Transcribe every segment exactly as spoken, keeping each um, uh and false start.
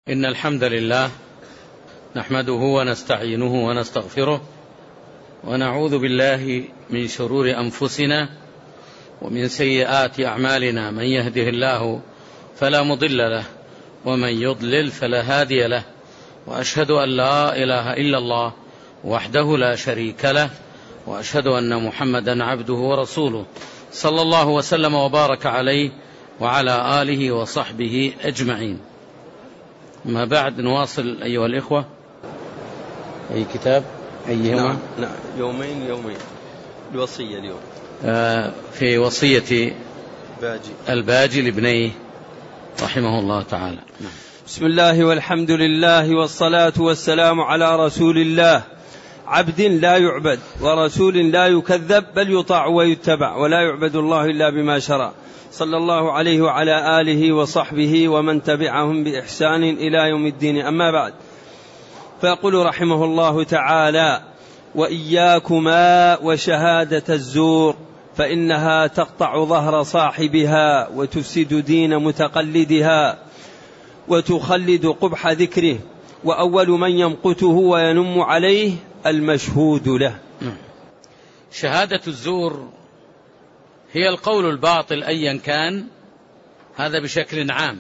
إن الحمد لله نحمده ونستعينه ونستغفره ونعوذ بالله من شرور أنفسنا ومن سيئات أعمالنا. من يهده الله فلا مضل له ومن يضلل فلا هادي له، وأشهد أن لا إله إلا الله وحده لا شريك له، وأشهد أن محمدا عبده ورسوله صلى الله وسلم وبارك عليه وعلى آله وصحبه أجمعين. ما بعد نواصل أيها الإخوة. أي كتاب أيهما؟ نعم, نعم يومين يومين الوصية اليوم آه في وصية باجي الباجي لابنيه رحمه الله تعالى. نعم. بسم الله والحمد لله والصلاة والسلام على رسول الله، عبد لا يعبد ورسول لا يكذب، بل يطاع ويتبع، ولا يعبد الله إلا بما شرع، صلى الله عليه وعلى آله وصحبه ومن تبعهم بإحسان إلى يوم الدين. أما بعد، فيقول رحمه الله تعالى: وإياكما وشهادة الزور، فإنها تقطع ظهر صاحبها وتفسد دين متقلدها وتخلد قبح ذكره، وأول من يمقته وينم عليه المشهود له. شهادة الزور هي القول الباطل أيا كان، هذا بشكل عام،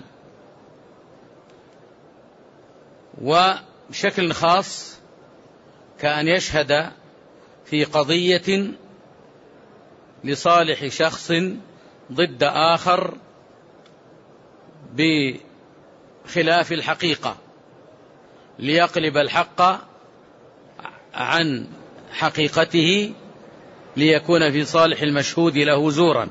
وبشكل خاص كأن يشهد في قضية لصالح شخص ضد آخر بخلاف الحقيقة، ليقلب الحق عن حقيقته ليكون في صالح المشهود له زورا.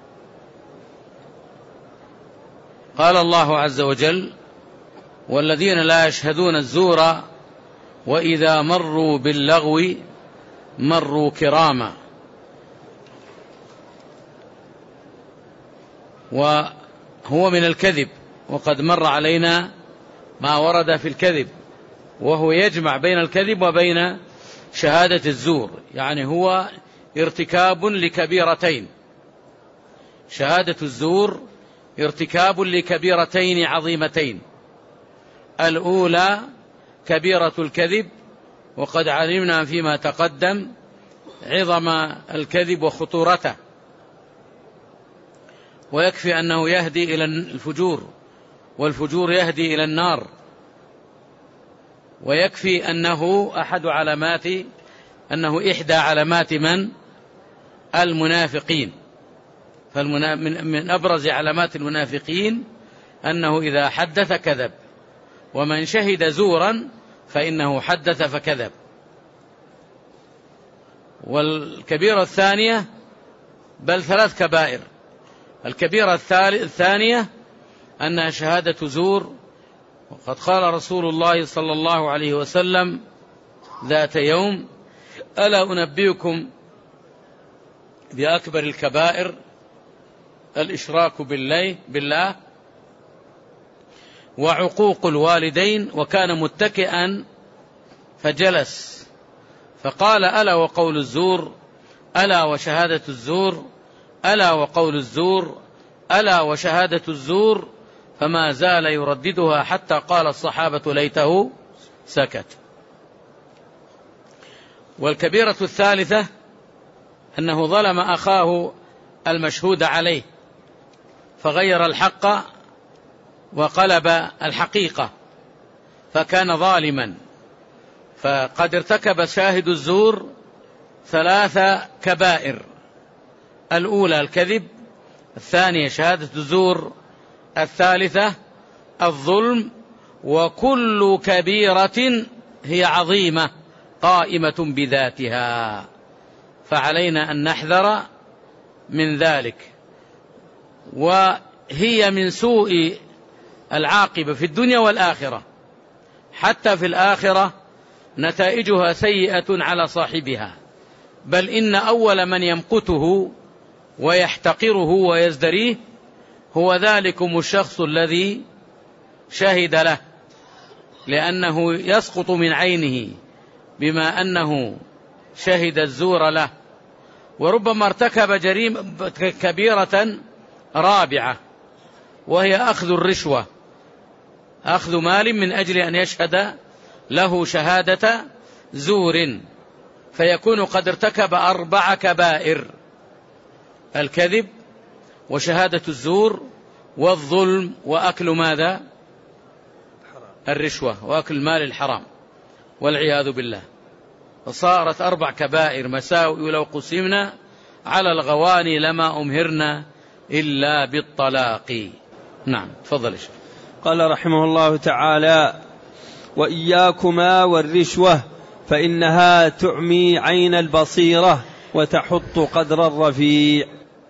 قال الله عز وجل: والذين لا يشهدون الزور وإذا مروا باللغو مروا كراما. وهو من الكذب، وقد مر علينا ما ورد في الكذب، وهو يجمع بين الكذب وبين شهادة الزور، يعني هو ارتكاب لكبيرتين. شهادة الزور ارتكاب لكبيرتين عظيمتين: الأولى كبيرة الكذب، وقد علمنا فيما تقدم عظم الكذب وخطورته، ويكفي أنه يهدي إلى الفجور، والفجور يهدي إلى النار، ويكفي أنه أحد علامات أنه إحدى علامات من؟ المنافقين. فمن أبرز علامات المنافقين أنه إذا حدث كذب، ومن شهد زورا فإنه حدث فكذب. والكبيرة الثانية، بل ثلاث كبائر. الكبيرة الثانية أنها شهادة زور، وقد قال رسول الله صلى الله عليه وسلم ذات يوم: ألا أنبئكم بأكبر الكبائر؟ الإشراك بالله وعقوق الوالدين. وكان متكئا فجلس فقال: ألا وقول الزور، ألا وشهادة الزور، ألا وقول الزور، ألا وشهادة الزور، فما زال يرددها حتى قال الصحابة: ليته سكت. والكبيرة الثالثة أنه ظلم أخاه المشهود عليه، فغير الحق وقلب الحقيقة، فكان ظالما. فقد ارتكب شاهد الزور ثلاث كبائر: الأولى الكذب، الثانية شهادة الزور، الثالثة الظلم. وكل كبيرة هي عظيمة قائمة بذاتها، فعلينا أن نحذر من ذلك. وهي من سوء العاقبة في الدنيا والآخرة، حتى في الآخرة نتائجها سيئة على صاحبها، بل إن أول من يمقته ويحتقره ويزدريه هو ذلكم الشخص الذي شهد له، لأنه يسقط من عينه بما أنه شهد الزور له. وربما ارتكب جريمة كبيرة رابعة، وهي أخذ الرشوة أخذ مال من أجل أن يشهد له شهادة زور، فيكون قد ارتكب أربع كبائر: الكذب، وشهادة الزور، والظلم، وأكل ماذا؟ الرشوة، وأكل المال الحرام، والعياذ بالله. فصارت أربع كبائر مساوئ لو قسمنا على الغواني لما أمهرنا إلا بالطلاق. نعم، تفضل يا شيخ. قال رحمه الله تعالى: وإياكما والرشوة فإنها تعمي عين البصيرة وتحط قدر الرفيع.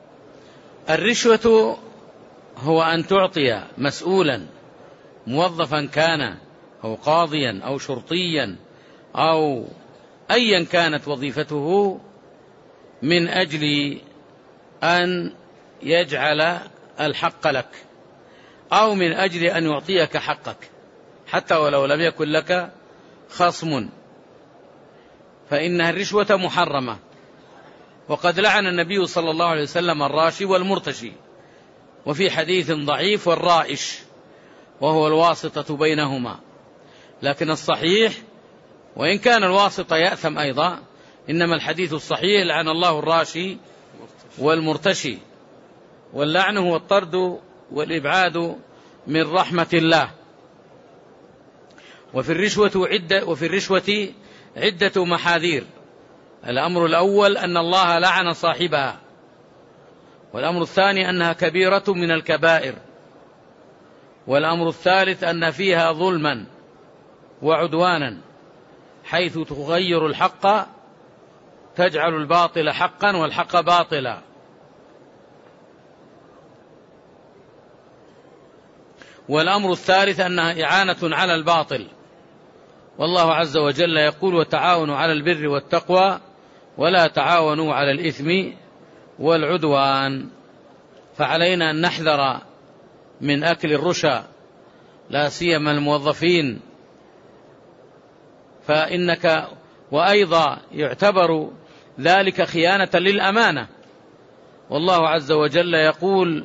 الرشوة هو أن تعطي مسؤولا، موظفا كان أو قاضيا أو شرطيا أو أيا كانت وظيفته، من أجل أن يجعل الحق لك، أو من أجل أن يعطيك حقك حتى ولو لم يكن لك خصم، فإنها الرشوة محرمة. وقد لعن النبي صلى الله عليه وسلم الراشي والمرتشي، وفي حديث ضعيف: والرائش، وهو الواسطة بينهما. لكن الصحيح، وإن كان الواسطة يأثم أيضا، إنما الحديث الصحيح: لعن الله الراشي والمرتشي. واللعن هو الطرد والإبعاد من رحمة الله. وفي الرشوة عدة وفي الرشوة عدة محاذير. الأمر الأول أن الله لعن صاحبها، والأمر الثاني أنها كبيرة من الكبائر، والأمر الثالث أن فيها ظلما وعدوانا، حيث تغير الحق، تجعل الباطل حقا والحق باطلا. والأمر الثالث أنها إعانة على الباطل، والله عز وجل يقول: وتعاونوا على البر والتقوى ولا تعاونوا على الإثم والعدوان. فعلينا أن نحذر من أكل الرشا، لا سيما الموظفين، فإنك وأيضا يعتبر ذلك خيانة للأمانة. والله عز وجل يقول: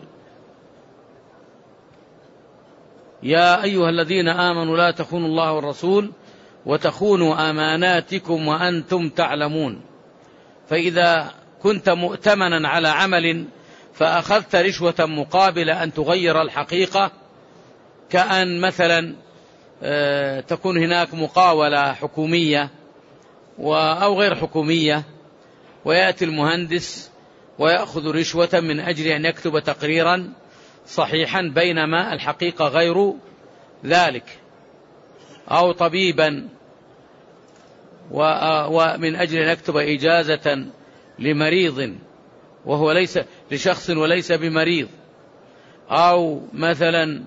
يا أيها الذين آمنوا لا تخونوا الله والرسول وتخونوا أماناتكم وأنتم تعلمون. فإذا كنت مؤتمنا على عمل فأخذت رشوة مقابل أن تغير الحقيقة، كأن مثلا تكون هناك مقاولة حكومية أو غير حكومية، ويأتي المهندس ويأخذ رشوة من أجل أن يكتب تقريرا صحيحا بينما الحقيقة غير ذلك، أو طبيبا ومن أجل أن يكتب إجازة لمريض وهو ليس لشخص وليس بمريض، أو مثلا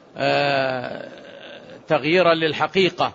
تغييرا للحقيقة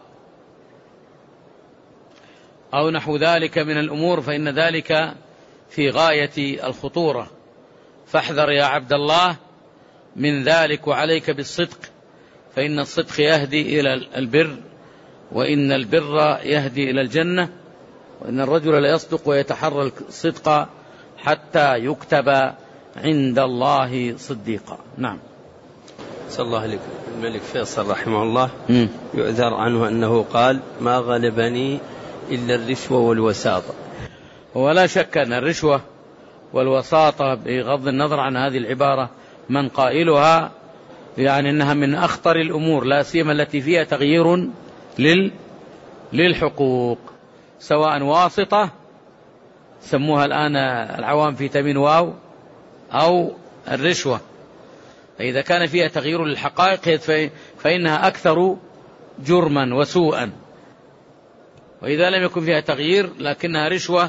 أو نحو ذلك من الأمور، فإن ذلك في غاية الخطورة. فاحذر يا عبد الله من ذلك، وعليك بالصدق، فإن الصدق يهدي إلى البر، وإن البر يهدي إلى الجنة، وإن الرجل لا يصدق ويتحرى الصدق حتى يكتب عند الله صديقا. نعم. صلى الله عليك. الملك فيصل رحمه الله م. يعذر عنه أنه قال: ما غلبني إلا الرشوة والوساطة. ولا شك أن الرشوة والوساطة بغض النظر عن هذه العبارة من قائلها يعني أنها من أخطر الأمور، لا سيما التي فيها تغيير لل للحقوق، سواء واسطة سموها الآن العوام في تمين واو، أو الرشوة. فإذا كان فيها تغيير للحقائق فإنها أكثر جرما وسوءا، وإذا لم يكن فيها تغيير لكنها رشوة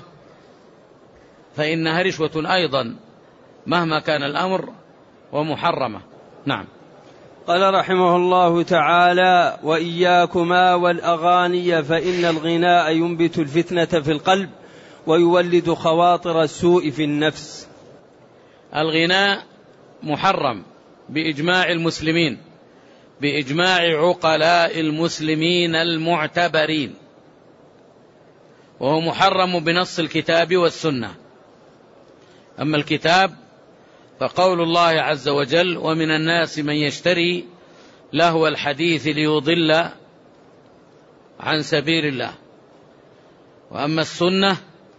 فإنها رشوة أيضا مهما كان الأمر ومحرمة. نعم. قال رحمه الله تعالى: وإياكما والأغاني فإن الغناء ينبت الفتنة في القلب ويولد خواطر السوء في النفس. الغناء محرم بإجماع المسلمين، بإجماع عقلاء المسلمين المعتبرين، وهو محرم بنص الكتاب والسنة. أما الكتاب فقول الله عز وجل: ومن الناس من يشتري لهو الحديث ليضل عن سبيل الله. وأما السنة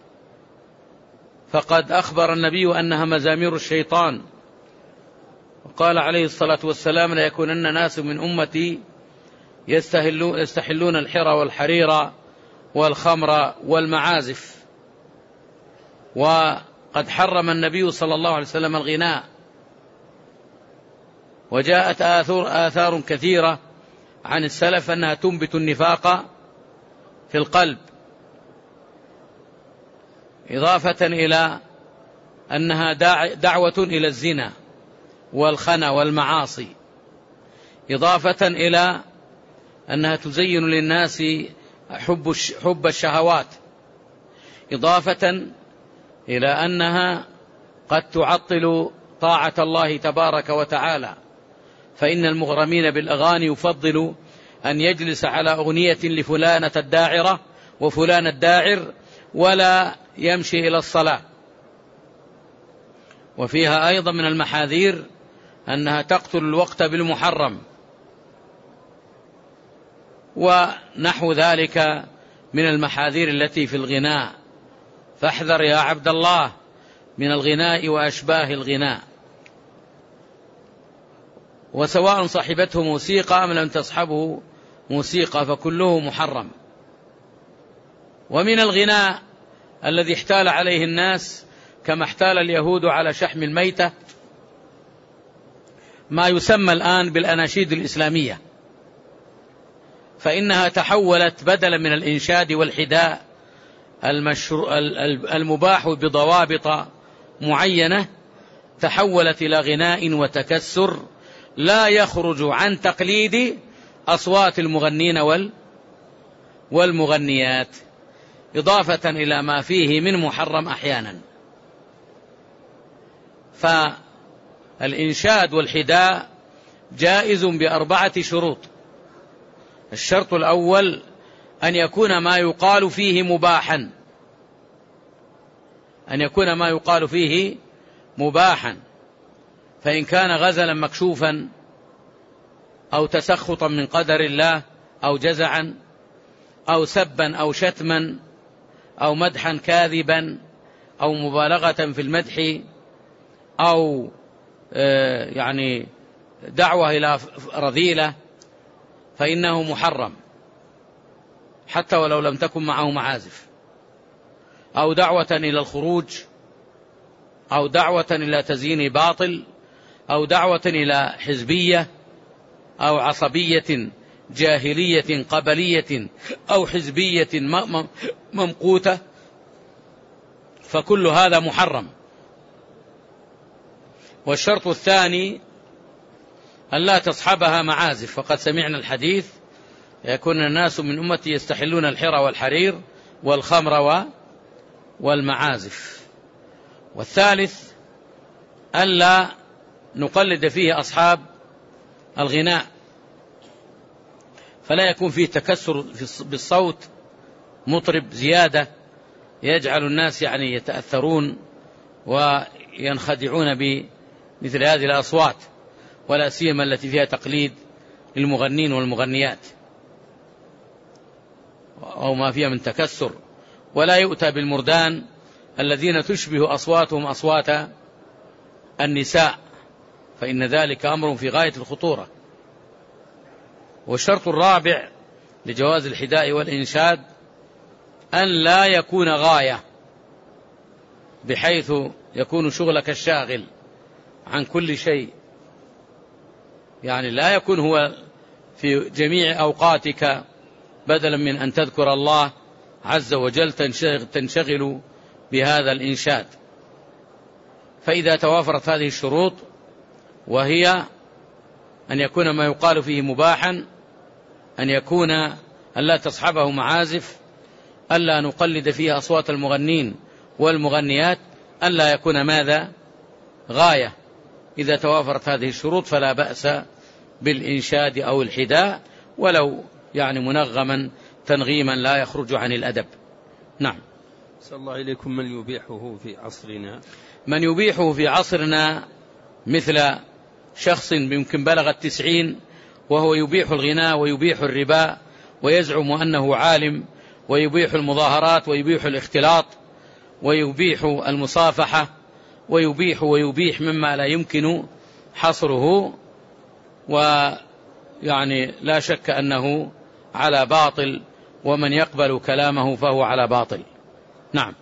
فقد أخبر النبي أنها مزامير الشيطان، وقال عليه الصلاة والسلام: لا يكونن ناس من أمتي يستحلون الحر والحرير والخمر والمعازف. وقد حرم النبي صلى الله عليه وسلم الغناء، وجاءت آثار, آثار كثيرة عن السلف أنها تنبت النفاق في القلب، إضافة إلى أنها دعوة إلى الزنا والخنا والمعاصي، إضافة إلى أنها تزين للناس حب حب الشهوات، إضافة إلى أنها قد تعطل طاعة الله تبارك وتعالى، فإن المغرمين بالأغاني يفضل أن يجلس على أغنية لفلانة الداعرة وفلان الداعر ولا يمشي إلى الصلاة. وفيها أيضا من المحاذير أنها تقتل الوقت بالمحرم ونحو ذلك من المحاذير التي في الغناء. فاحذر يا عبد الله من الغناء وأشباه الغناء، وسواء صاحبته موسيقى أم لم تصحبه موسيقى فكله محرم. ومن الغناء الذي احتال عليه الناس كما احتال اليهود على شحم الميتة ما يسمى الآن بالأناشيد الإسلامية، فإنها تحولت بدلا من الإنشاد والحداء المباح بضوابط معينة، تحولت إلى غناء وتكسر لا يخرج عن تقليد أصوات المغنين والمغنيات، إضافة إلى ما فيه من محرم أحيانا. فالإنشاد والحداء جائز بأربعة شروط. الشرط الأول أن يكون ما يقال فيه مباحا، أن يكون ما يقال فيه مباحا، فإن كان غزلا مكشوفا أو تسخطا من قدر الله أو جزعا أو سبا أو شتما أو مدحا كاذبا أو مبالغة في المدح أو يعني دعوة إلى رذيلة فإنه محرم حتى ولو لم تكن معه معازف، أو دعوة إلى الخروج، أو دعوة إلى تزيين باطل، أو دعوة إلى حزبية أو عصبية جاهلية قبلية أو حزبية ممقوتة، فكل هذا محرم. والشرط الثاني أن لا تصحبها معازف، فقد سمعنا الحديث: يكون الناس من أمتي يستحلون الحر والحرير والخمر والمعازف. والثالث أن لا نقلد فيه أصحاب الغناء، فلا يكون فيه تكسر بالصوت مطرب زيادة يجعل الناس يعني يتأثرون وينخدعون بمثل هذه الأصوات، ولا سيما التي فيها تقليد للمغنين والمغنيات أو ما فيها من تكسر. ولا يؤتى بالمردان الذين تشبه أصواتهم أصوات النساء، فإن ذلك أمر في غاية الخطورة. والشرط الرابع لجواز الحداء والإنشاد أن لا يكون غاية، بحيث يكون شغلك الشاغل عن كل شيء، يعني لا يكون هو في جميع أوقاتك بدلا من أن تذكر الله عز وجل تنشغل بهذا الإنشاد. فإذا توافرت هذه الشروط، وهي أن يكون ما يقال فيه مباحا، أن يكون أن لا تصحبه معازف، أن لا نقلد فيه أصوات المغنين والمغنيات، أن لا يكون ماذا غاية. إذا توافرت هذه الشروط فلا بأس بالإنشاد أو الحداء، ولو يعني منغما تنغيما لا يخرج عن الأدب. نعم. صلى الله إليكم. من يبيحه في عصرنا؟ من يبيحه في عصرنا مثل شخص يمكن بلغ التسعين وهو يبيح الغناء ويبيح الربا ويزعم أنه عالم، ويبيح المظاهرات ويبيح الاختلاط ويبيح المصافحة ويبيح ويبيح مما لا يمكن حصره، ويعني لا شك أنه على باطل، ومن يقبل كلامه فهو على باطل. نعم.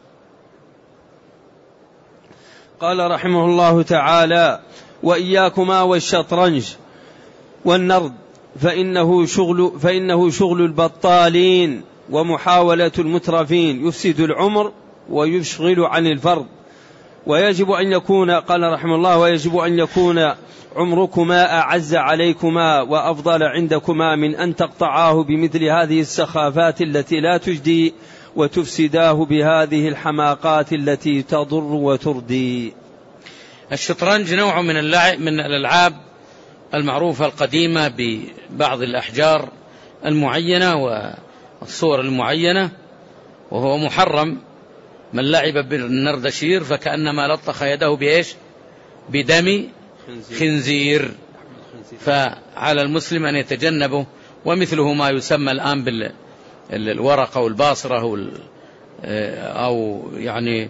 قال رحمه الله تعالى: وإياكما والشطرنج والنرد فإنه شغل, فإنه شغل البطالين ومحاولة المترفين، يفسد العمر ويشغل عن الفرض، ويجب أن يكون قال رحمه الله ويجب أن يكون عمركما أعز عليكما وأفضل عندكما من أن تقطعاه بمثل هذه السخافات التي لا تجدي وتفسداه بهذه الحماقات التي تضر وتردي. الشطرنج نوع من اللعب من الألعاب المعروفة القديمة ببعض الأحجار المعينة والصور المعينة، وهو محرم. من لعب بالنردشير فكأنما لطخ يده بإيش؟ بدم خنزير. فعلى المسلم أن يتجنبه، ومثله ما يسمى الآن بالورقة والباصرة أو يعني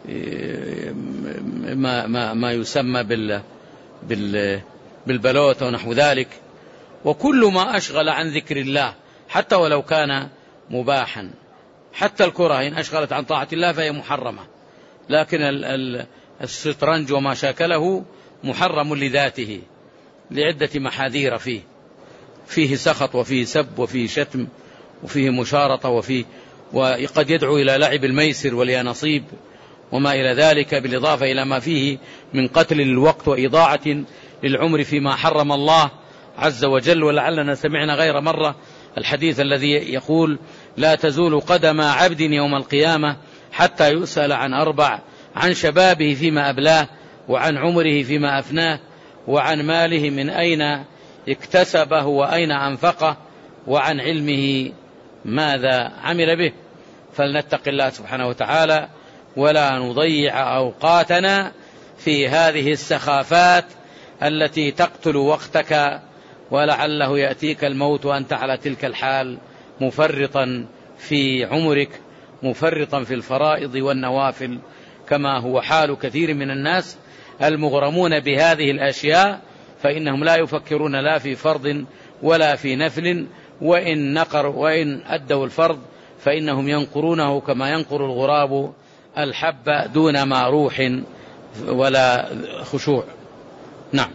ما, ما, ما يسمى بال بال بالبلوت ونحو ذلك، وكل ما أشغل عن ذكر الله حتى ولو كان مباحا. حتى الكرة إن أشغلت عن طاعة الله فهي محرمة، لكن الشطرنج وما شاكله محرم لذاته لعدة محاذير فيه فيه سخط وفيه سب وفيه شتم وفيه مشارطة وفيه وقد يدعو إلى لعب الميسر واليانصيب وما إلى ذلك، بالإضافة إلى ما فيه من قتل للوقت وإضاعة للعمر فيما حرم الله عز وجل. ولعلنا سمعنا غير مرة الحديث الذي يقول: لا تزول قدم عبد يوم القيامة حتى يسأل عن أربع: عن شبابه فيما أبلاه، وعن عمره فيما أفناه، وعن ماله من أين اكتسبه وأين أنفقه، وعن علمه ماذا عمل به. فلنتق الله سبحانه وتعالى ولا نضيع أوقاتنا في هذه السخافات التي تقتل وقتك، ولعله يأتيك الموت وأنت على تلك الحال مفرطا في عمرك، مفرطا في الفرائض والنوافل، كما هو حال كثير من الناس المغرمون بهذه الأشياء، فإنهم لا يفكرون لا في فرض ولا في نفل، وإن نقر وإن أدوا الفرض فإنهم ينقرونه كما ينقر الغراب الحب دون ما روح ولا خشوع. نعم.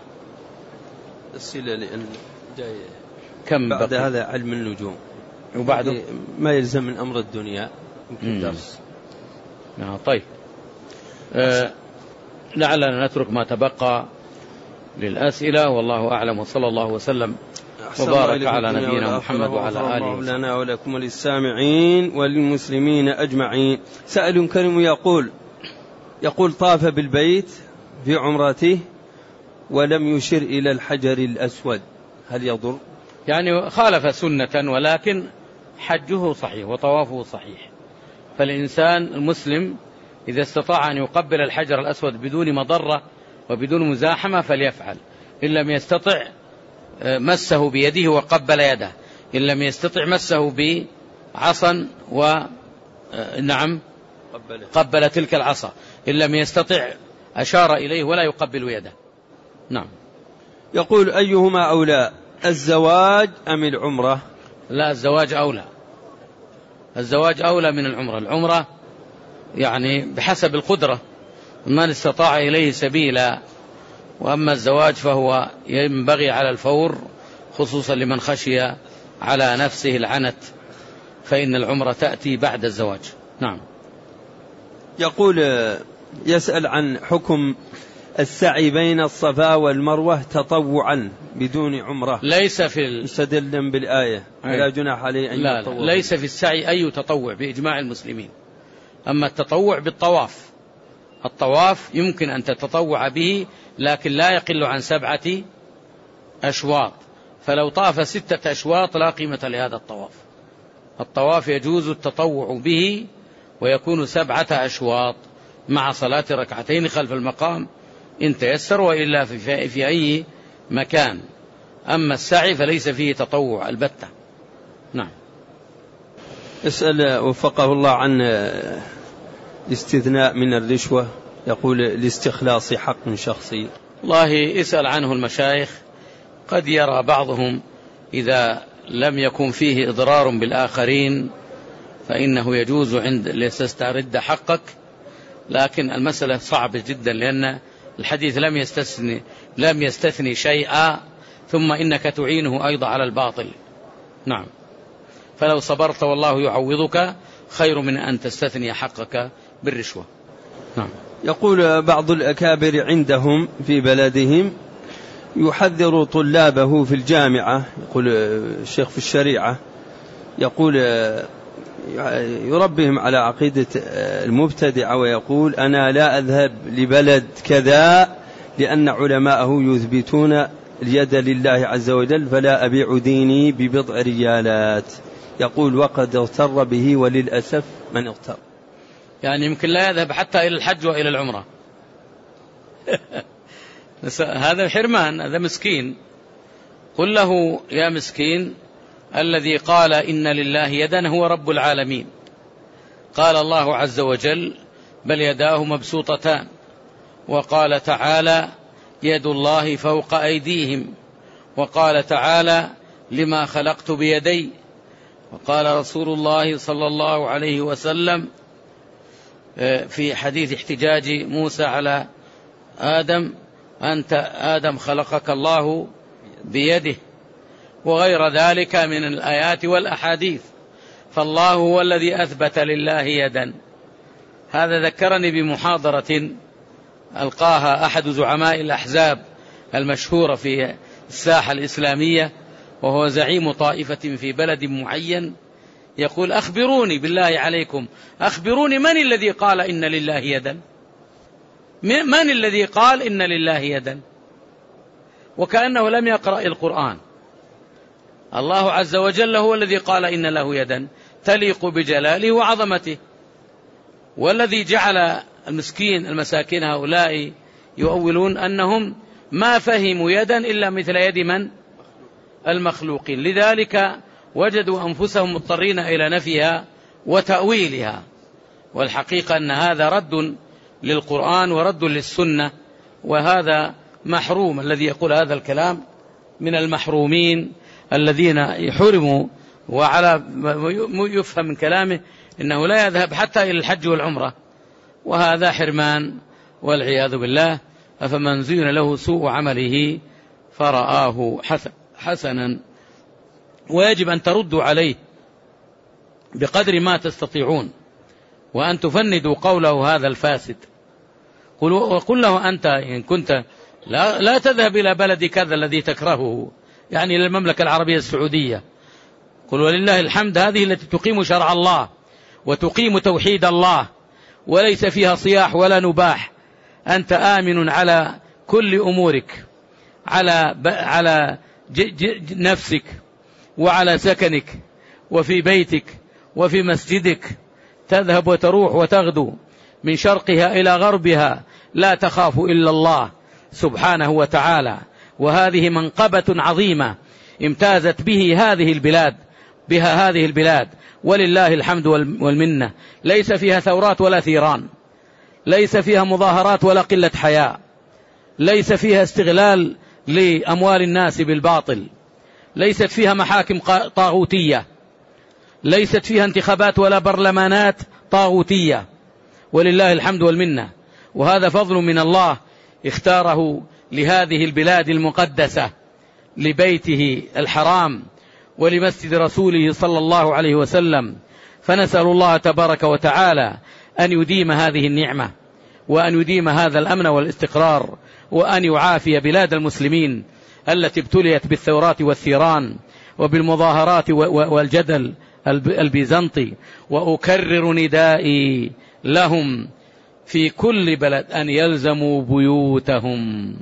السلة لأن جاي كم بعد بقي؟ هذا علم النجوم وبعده ما يلزم من أمر الدنيا درس. آه طيب آه لعلنا نترك ما تبقى للأسئلة، والله أعلم، وصلى الله وسلم وبارك على نبينا محمد وعلى آله لنا ولكم وللسامعين وللمسلمين أجمعين. سائل كريم يقول يقول طاف بالبيت في عمرته ولم يشر إلى الحجر الأسود، هل يضر؟ يعني خالف سنة، ولكن حجه صحيح وطوافه صحيح. فالإنسان المسلم إذا استطاع أن يقبل الحجر الأسود بدون مضرة وبدون مزاحمة فليفعل. إن لم يستطع مسه بيده وقبل يده، إن لم يستطع مسه بعصا ونعم قبل تلك العصا، إن لم يستطع أشار إليه ولا يقبل يده. نعم. يقول أيهما أولى، الزواج أم العمرة؟ لا، الزواج أولى. الزواج أولى من العمرة. العمرة يعني بحسب القدرة، من استطاع إليه سبيلا، وأما الزواج فهو ينبغي على الفور، خصوصا لمن خشي على نفسه العنت، فإن العمرة تأتي بعد الزواج. نعم. يقول يسأل عن حكم السعي بين الصفا والمروة تطوعا بدون عمرة، ليس في مستدلا بالآية ولا جناح عليه أن لا يتطوع. لا ليس في السعي أي تطوع بإجماع المسلمين. أما التطوع بالطواف، الطواف يمكن أن تتطوع به، لكن لا يقل عن سبعة أشواط. فلو طاف ستة أشواط لا قيمة لهذا الطواف. الطواف يجوز التطوع به ويكون سبعة أشواط مع صلاة ركعتين خلف المقام إن تيسر، وإلا في, في أي مكان. أما السعي فليس فيه تطوع البتة. نعم. اسأل وفقه الله عن الاستثناء من الرشوة، يقول لاستخلاص حق شخصي. الله اسأل عنه المشايخ، قد يرى بعضهم إذا لم يكن فيه إضرار بالآخرين فإنه يجوز عند لتسترد حقك، لكن المسألة صعبة جدا، لأن الحديث لم يستثني لم يستثني شيئا، ثم إنك تعينه أيضا على الباطل. نعم. فلو صبرت والله يعوضك خير من أن تستثني حقك بالرشوة. نعم. يقول بعض الأكابر عندهم في بلدهم يحذر طلابه في الجامعة، يقول الشيخ في الشريعة، يقول يربيهم على عقيدة المبتدعة، ويقول أنا لا أذهب لبلد كذا لأن علماءه يثبتون اليد لله عز وجل فلا أبيع ديني ببضع ريالات. يقول وقد اغتر به وللأسف من اغتر. يعني يمكن لا يذهب حتى إلى الحج وإلى العمرة. هذا حرمان، هذا مسكين. قل له يا مسكين الذي قال إن لله يدا هو رب العالمين. قال الله عز وجل بل يداه مبسوطتان، وقال تعالى يد الله فوق أيديهم، وقال تعالى لما خلقت بيدي، وقال رسول الله صلى الله عليه وسلم في حديث احتجاج موسى على آدم أنت آدم خلقك الله بيده، وغير ذلك من الآيات والأحاديث. فالله هو الذي أثبت لله يدا. هذا ذكرني بمحاضرة ألقاها أحد زعماء الأحزاب المشهورة في الساحة الإسلامية، وهو زعيم طائفة في بلد معين، يقول أخبروني بالله عليكم، أخبروني من الذي قال إن لله يدا؟ من الذي قال إن لله يدا؟ وكأنه لم يقرأ القرآن. الله عز وجل هو الذي قال إن له يدا تليق بجلاله وعظمته، والذي جعل المسكين المساكين هؤلاء يؤولون أنهم ما فهموا يدا إلا مثل يد من؟ المخلوقين، لذلك وجدوا أنفسهم مضطرين إلى نفيها وتأويلها. والحقيقة أن هذا رد للقرآن ورد للسنة، وهذا محروم. الذي يقول هذا الكلام من المحرومين الذين يحرموا، وعلى يفهم من كلامه إنه لا يذهب حتى إلى الحج والعمرة، وهذا حرمان والعياذ بالله. أفمن زين له سوء عمله فرآه حسنا. ويجب أن تردوا عليه بقدر ما تستطيعون، وأن تفندوا قوله هذا الفاسد. وقل له أنت إن كنت لا, لا تذهب إلى بلد كذا الذي تكرهه، يعني إلى المملكة العربية السعودية. قل ولله الحمد هذه التي تقيم شرع الله وتقيم توحيد الله، وليس فيها صياح ولا نباح. أنت آمن على كل أمورك، على على نفسك وعلى سكنك وفي بيتك وفي مسجدك، تذهب وتروح وتغدو من شرقها إلى غربها، لا تخاف إلا الله سبحانه وتعالى. وهذه منقبة عظيمة امتازت به هذه البلاد بها هذه البلاد ولله الحمد والمنة. ليس فيها ثورات ولا ثيران، ليس فيها مظاهرات ولا قلة حياء، ليس فيها استغلال لأموال الناس بالباطل، ليست فيها محاكم طاغوتية، ليست فيها انتخابات ولا برلمانات طاغوتية، ولله الحمد والمنة. وهذا فضل من الله اختاره لهذه البلاد المقدسة، لبيته الحرام ولمسجد رسوله صلى الله عليه وسلم. فنسأل الله تبارك وتعالى أن يديم هذه النعمة، وأن يديم هذا الأمن والاستقرار، وأن يعافي بلاد المسلمين التي ابتليت بالثورات والثيران وبالمظاهرات والجدل البيزنطي. وأكرر ندائي لهم في كل بلد أن يلزموا بيوتهم.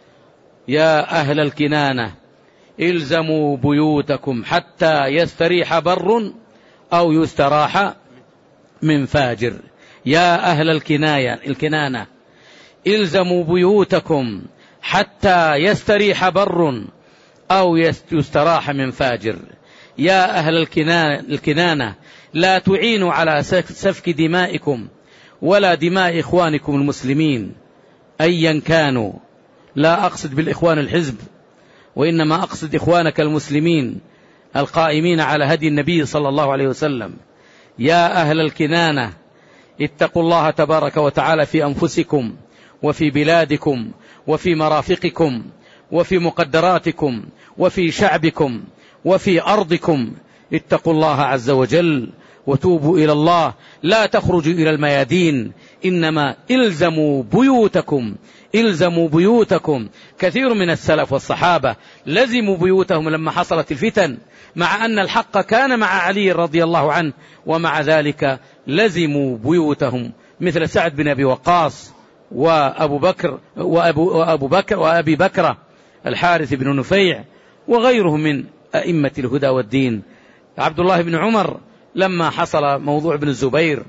يا أهل الكنانة الزموا بيوتكم حتى يستريح بر أو يستراح من فاجر. يا أهل الكناية الكنانة الزموا بيوتكم حتى يستريح بر أو يستراح من فاجر. يا أهل الكنانة لا تعينوا على سفك دمائكم ولا دماء إخوانكم المسلمين أيا كانوا. لا أقصد بالإخوان الحزب، وإنما أقصد إخوانك المسلمين القائمين على هدي النبي صلى الله عليه وسلم. يا أهل الكنانة اتقوا الله تبارك وتعالى في أنفسكم وفي بلادكم وفي مرافقكم وفي مقدراتكم وفي شعبكم وفي أرضكم. اتقوا الله عز وجل وتوبوا إلى الله، لا تخرجوا إلى الميادين، إنما إلزموا بيوتكم إلزموا بيوتكم. كثير من السلف والصحابة لزموا بيوتهم لما حصلت الفتن، مع أن الحق كان مع علي رضي الله عنه، ومع ذلك لزموا بيوتهم، مثل سعد بن أبي وقاص وأبو بكر وأبو, وأبو بكر وأبي بكر الحارث بن نفيع وغيرهم من أئمة الهدى والدين. عبد الله بن عمر لما حصل موضوع ابن الزبير،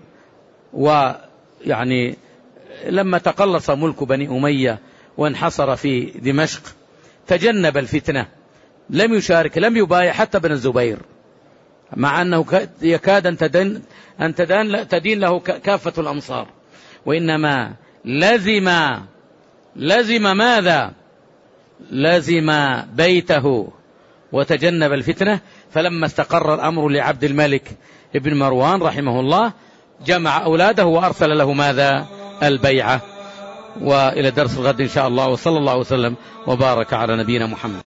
ويعني لما تقلص ملك بني أمية وانحصر في دمشق، تجنب الفتنة، لم يشارك لم يبايع حتى بن الزبير، مع أنه يكاد أن تدين, أن تدين, تدين له كافة الأمصار، وإنما لزم لزم ماذا؟ لزم بيته وتجنب الفتنة. فلما استقر الأمر لعبد الملك ابن مروان رحمه الله جمع أولاده وأرسل له ماذا؟ البيعة. وإلى درس الغد إن شاء الله، وصلى الله وسلم وبارك على نبينا محمد.